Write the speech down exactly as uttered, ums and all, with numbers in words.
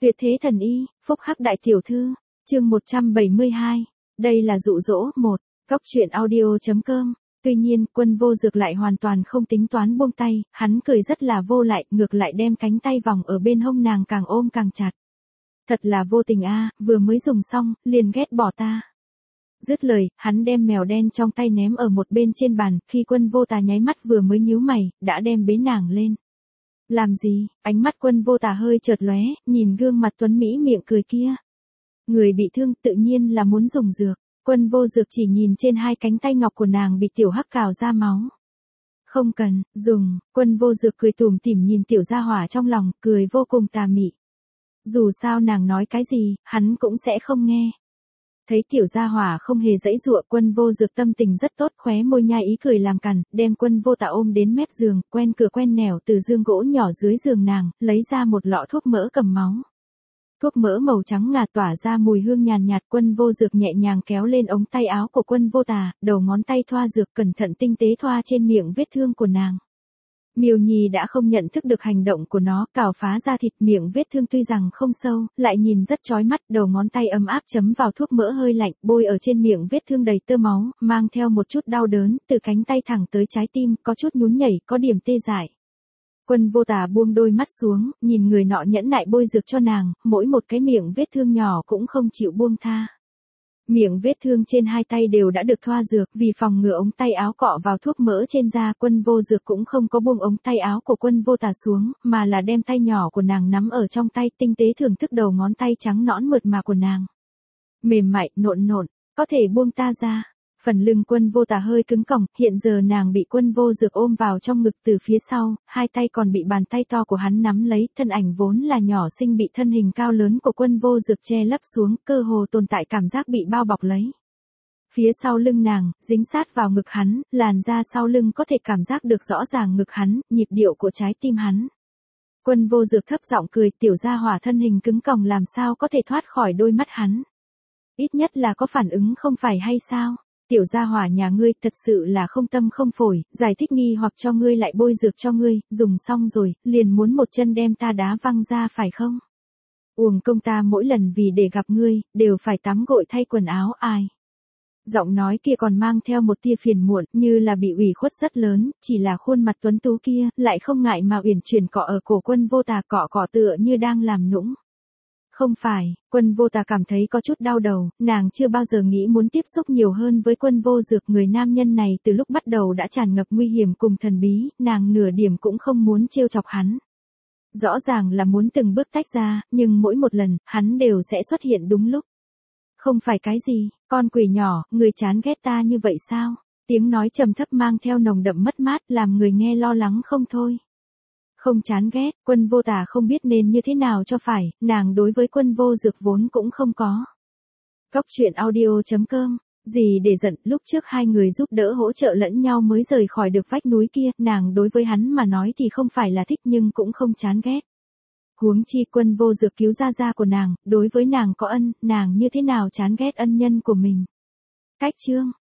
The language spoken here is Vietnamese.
Tuyệt thế thần y, phúc hắc đại tiểu thư, chương một trăm bảy mươi hai. Đây là dụ dỗ một, cóc truyện audio.com. Tuy nhiên, Quân Vô Dược lại hoàn toàn không tính toán buông tay, hắn cười rất là vô lại, ngược lại đem cánh tay vòng ở bên hông nàng càng ôm càng chặt. Thật là vô tình a, vừa mới dùng xong, liền ghét bỏ ta. Dứt lời, hắn đem mèo đen trong tay ném ở một bên trên bàn, khi Quân Vô Tà nháy mắt vừa mới nhíu mày, đã đem bế nàng lên. Làm gì? Ánh mắt Quân Vô Tà hơi chợt lóe, nhìn gương mặt tuấn mỹ miệng cười kia. Người bị thương tự nhiên là muốn dùng dược. Quân Vô Dược chỉ nhìn trên hai cánh tay ngọc của nàng bị tiểu hắc cào ra máu. Không cần, dùng. Quân Vô Dược cười tủm tỉm nhìn tiểu gia hỏa trong lòng, cười vô cùng tà mị. Dù sao nàng nói cái gì, hắn cũng sẽ không nghe. Thấy tiểu gia hỏa không hề dãy dụa, Quân Vô Dược tâm tình rất tốt, khóe môi nhai ý cười làm cằn, đem Quân Vô Tà ôm đến mép giường, quen cửa quen nẻo từ giường gỗ nhỏ dưới giường nàng, lấy ra một lọ thuốc mỡ cầm máu. Thuốc mỡ màu trắng ngà tỏa ra mùi hương nhàn nhạt. Quân Vô Dược nhẹ nhàng kéo lên ống tay áo của Quân Vô Tà, đầu ngón tay thoa dược cẩn thận tinh tế thoa trên miệng vết thương của nàng. Miêu Nhi đã không nhận thức được hành động của nó, cào phá ra thịt, miệng vết thương tuy rằng không sâu, lại nhìn rất chói mắt, đầu ngón tay ấm áp chấm vào thuốc mỡ hơi lạnh, bôi ở trên miệng vết thương đầy tơ máu, mang theo một chút đau đớn, từ cánh tay thẳng tới trái tim, có chút nhún nhảy, có điểm tê dại. Quân Vô Tà buông đôi mắt xuống, nhìn người nọ nhẫn nại bôi dược cho nàng, mỗi một cái miệng vết thương nhỏ cũng không chịu buông tha. Miệng vết thương trên hai tay đều đã được thoa dược, vì phòng ngừa ống tay áo cọ vào thuốc mỡ trên da, Quân Vô Dược cũng không có buông ống tay áo của Quân Vô Tà xuống, mà là đem tay nhỏ của nàng nắm ở trong tay, tinh tế thưởng thức đầu ngón tay trắng nõn mượt mà của nàng. Mềm mại, nộn nộn, có thể buông ta ra. Phần lưng Quân Vô Tà hơi cứng còng, hiện giờ nàng bị Quân Vô Dược ôm vào trong ngực từ phía sau, hai tay còn bị bàn tay to của hắn nắm lấy, thân ảnh vốn là nhỏ xinh bị thân hình cao lớn của Quân Vô Dược che lấp xuống, cơ hồ tồn tại cảm giác bị bao bọc lấy. Phía sau lưng nàng, dính sát vào ngực hắn, làn da sau lưng có thể cảm giác được rõ ràng ngực hắn, nhịp điệu của trái tim hắn. Quân Vô Dược thấp giọng cười, tiểu gia hỏa thân hình cứng còng làm sao có thể thoát khỏi đôi mắt hắn. Ít nhất là có phản ứng không phải hay sao? Tiểu gia hỏa nhà ngươi thật sự là không tâm không phổi, giải thích nghi hoặc cho ngươi lại bôi dược cho ngươi, dùng xong rồi, liền muốn một chân đem ta đá văng ra phải không? Uổng công ta mỗi lần vì để gặp ngươi, đều phải tắm gội thay quần áo ai. Giọng nói kia còn mang theo một tia phiền muộn, như là bị ủy khuất rất lớn, chỉ là khuôn mặt tuấn tú kia, lại không ngại mà uyển chuyển cọ ở cổ Quân Vô Tà, cọ cọ tựa như đang làm nũng. Không phải, Quân Vô Tà cảm thấy có chút đau đầu, nàng chưa bao giờ nghĩ muốn tiếp xúc nhiều hơn với Quân Vô Dược, người nam nhân này từ lúc bắt đầu đã tràn ngập nguy hiểm cùng thần bí, nàng nửa điểm cũng không muốn trêu chọc hắn. Rõ ràng là muốn từng bước tách ra, nhưng mỗi một lần, hắn đều sẽ xuất hiện đúng lúc. Không phải cái gì, con quỷ nhỏ, người chán ghét ta như vậy sao? Tiếng nói trầm thấp mang theo nồng đậm mất mát, làm người nghe lo lắng không thôi. Không chán ghét, Quân Vô Tà không biết nên như thế nào cho phải, nàng đối với Quân Vô Dược vốn cũng không có. Cóc truyện audio.com, gì để giận, lúc trước hai người giúp đỡ hỗ trợ lẫn nhau mới rời khỏi được vách núi kia, nàng đối với hắn mà nói thì không phải là thích nhưng cũng không chán ghét. Huống chi Quân Vô Dược cứu gia gia của nàng, đối với nàng có ân, nàng như thế nào chán ghét ân nhân của mình. Cách chương.